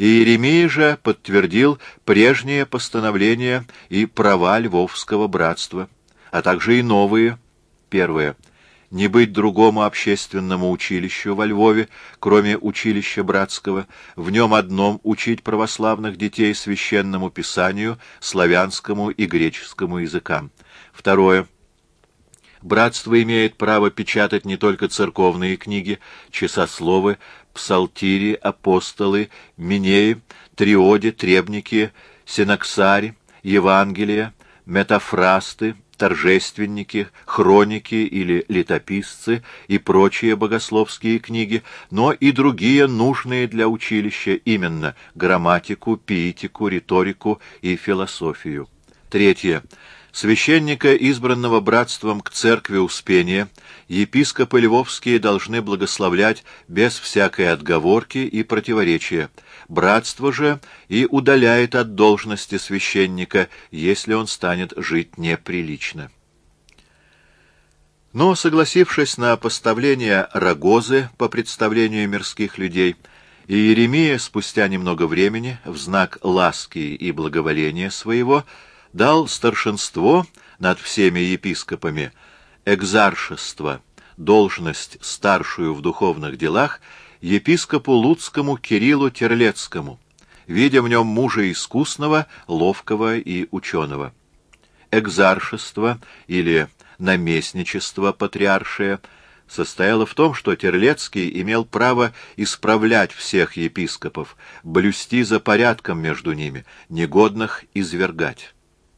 Иеремия же подтвердил прежние постановления и права Львовского братства, а также и новые. Первое. Не быть другому общественному училищу во Львове, кроме училища братского, в нем одном учить православных детей священному писанию, славянскому и греческому языкам. Второе. Братство имеет право печатать не только церковные книги, часословы, псалтири, апостолы, минеи, триоди, требники, синоксари, Евангелия, метафрасты, торжественники, хроники или летописцы и прочие богословские книги, но и другие нужные для училища, именно грамматику, пиетику, риторику и философию. Третье. Священника, избранного братством к церкви Успения, епископы львовские должны благословлять без всякой отговорки и противоречия. Братство же и удаляет от должности священника, если он станет жить неприлично. Но, согласившись на поставление рогозы по представлению мирских людей, Иеремия спустя немного времени, в знак ласки и благоволения своего, дал старшинство над всеми епископами, экзаршество, должность старшую в духовных делах, епископу Луцкому Кириллу Терлецкому, видя в нем мужа искусного, ловкого и ученого. Экзаршество или наместничество патриаршее состояло в том, что Терлецкий имел право исправлять всех епископов, блюсти за порядком между ними, негодных извергать.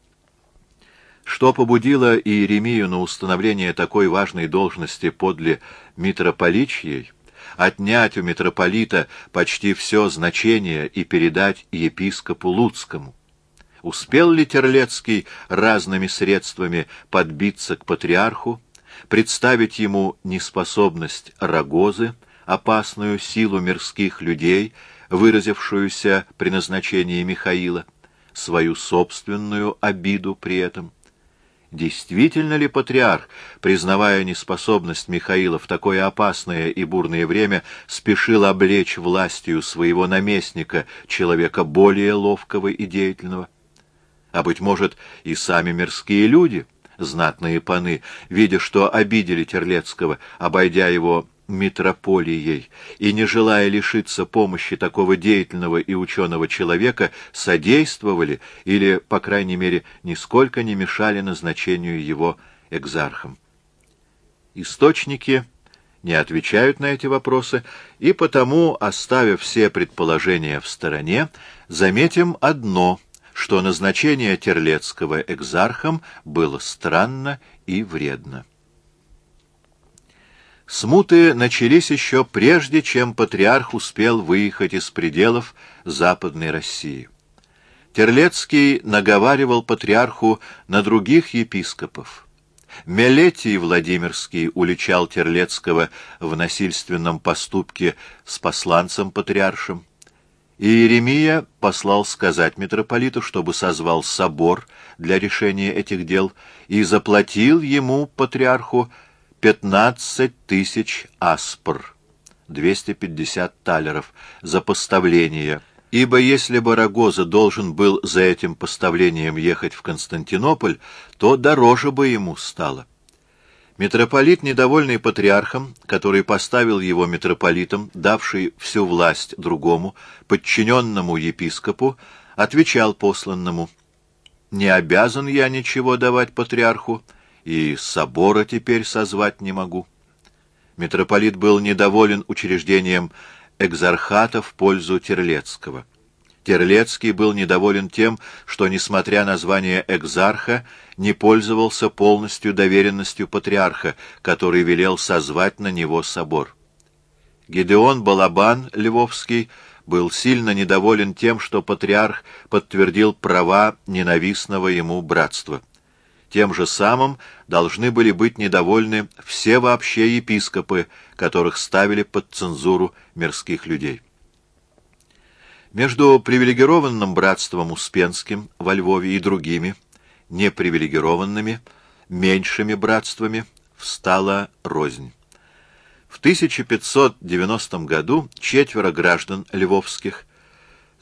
Что побудило Иеремию на установление такой важной должности подле митрополичьей, отнять у митрополита почти все значение и передать епископу Луцкому? Успел ли Терлецкий разными средствами подбиться к патриарху, представить ему неспособность рогозы, опасную силу мирских людей, выразившуюся при назначении Михаила, свою собственную обиду при этом? Действительно ли патриарх, признавая неспособность Михаила в такое опасное и бурное время, спешил облечь властью своего наместника, человека более ловкого и деятельного? А, быть может, и сами мирские люди, знатные паны, видя, что обидели Терлецкого, обойдя его митрополией, и, не желая лишиться помощи такого деятельного и ученого человека, содействовали или, по крайней мере, нисколько не мешали назначению его экзархом. Источники не отвечают на эти вопросы, и потому, оставив все предположения в стороне, заметим одно, что назначение Терлецкого экзархом было странно и вредно. Смуты начались еще прежде, чем патриарх успел выехать из пределов Западной России. Терлецкий наговаривал патриарху на других епископов. Мелетий Владимирский уличал Терлецкого в насильственном поступке с посланцем патриаршим. Иеремия послал сказать митрополиту, чтобы созвал собор для решения этих дел, и заплатил ему, патриарху, 15 тысяч аспр, 250 талеров, за поставление, ибо если бы Рогоза должен был за этим поставлением ехать в Константинополь, то дороже бы ему стало. Митрополит, недовольный патриархом, который поставил его митрополитом, давший всю власть другому, подчиненному епископу, отвечал посланному: «Не обязан я ничего давать патриарху, и собора теперь созвать не могу». Митрополит был недоволен учреждением экзархата в пользу Терлецкого. Терлецкий был недоволен тем, что, несмотря на звание экзарха, не пользовался полностью доверенностью патриарха, который велел созвать на него собор. Гедеон Балабан Львовский был сильно недоволен тем, что патриарх подтвердил права ненавистного ему братства. Тем же самым должны были быть недовольны все вообще епископы, которых ставили под цензуру мирских людей. Между привилегированным братством Успенским во Львове и другими, непривилегированными, меньшими братствами встала рознь. В 1590 году 4 граждан львовских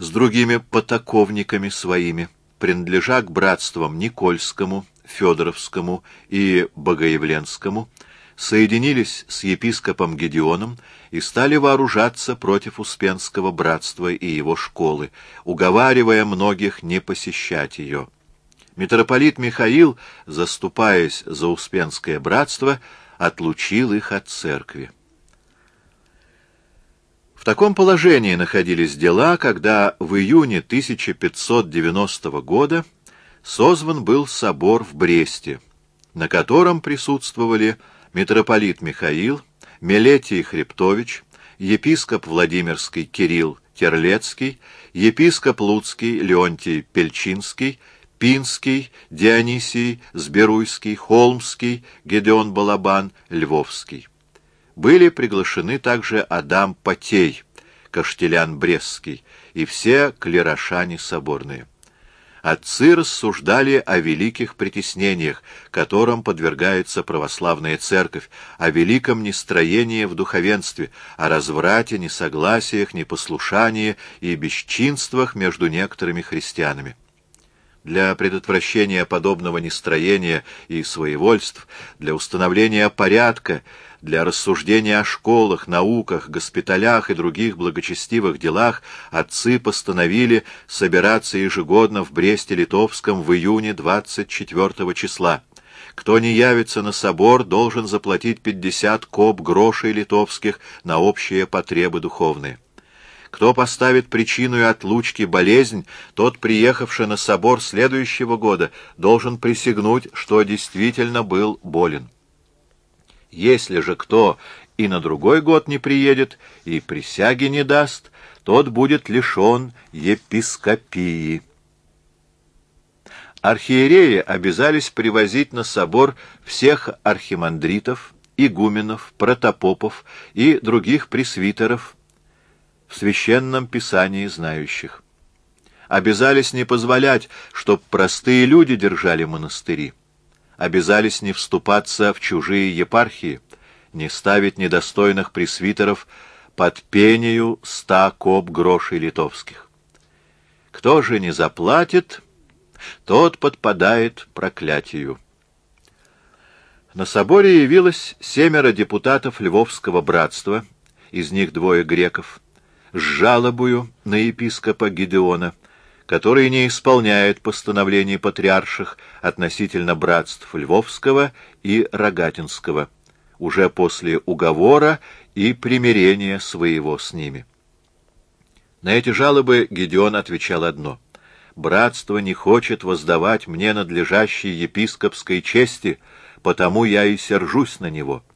с другими потаковниками своими, принадлежа к братствам Никольскому, Федоровскому и Богоявленскому, соединились с епископом Гедеоном и стали вооружаться против Успенского братства и его школы, уговаривая многих не посещать ее. Митрополит Михаил, заступаясь за Успенское братство, отлучил их от церкви. В таком положении находились дела, когда в июне 1590 года созван был собор в Бресте, на котором присутствовали митрополит Михаил, Мелетий Хребтович, епископ Владимирский Кирилл Терлецкий, епископ Луцкий Леонтий Пельчинский, Пинский Дионисий Сберуйский, Холмский Гедеон Балабан, Львовский. Были приглашены также Адам Потей, Каштелян Брестский и все клерошане соборные. Отцы рассуждали о великих притеснениях, которым подвергается православная церковь, о великом нестроении в духовенстве, о разврате, несогласиях, непослушании и бесчинствах между некоторыми христианами. Для предотвращения подобного нестроения и своевольств, для установления порядка, для рассуждения о школах, науках, госпиталях и других благочестивых делах отцы постановили собираться ежегодно в Бресте-Литовском в июне 24 числа. Кто не явится на собор, должен заплатить 50 коп грошей литовских на общие потребы духовные. Кто поставит причиной отлучки болезнь, тот, приехавший на собор следующего года, должен присягнуть, что действительно был болен. Если же кто и на другой год не приедет и присяги не даст, тот будет лишен епископии. Архиереи обязались привозить на собор всех архимандритов, игуменов, протопопов и других пресвитеров, в священном писании знающих. Обязались не позволять, чтоб простые люди держали монастыри. Обязались не вступаться в чужие епархии, не ставить недостойных пресвитеров под пению 100 коп грошей литовских. Кто же не заплатит, тот подпадает проклятию. На соборе явилось 7 депутатов Львовского братства, из них 2 греков, с жалобою на епископа Гедеона, который не исполняет постановлений патриарших относительно братств Львовского и Рогатинского, уже после уговора и примирения своего с ними. На эти жалобы Гедеон отвечал одно: «Братство не хочет воздавать мне надлежащей епископской чести, потому я и сержусь на него».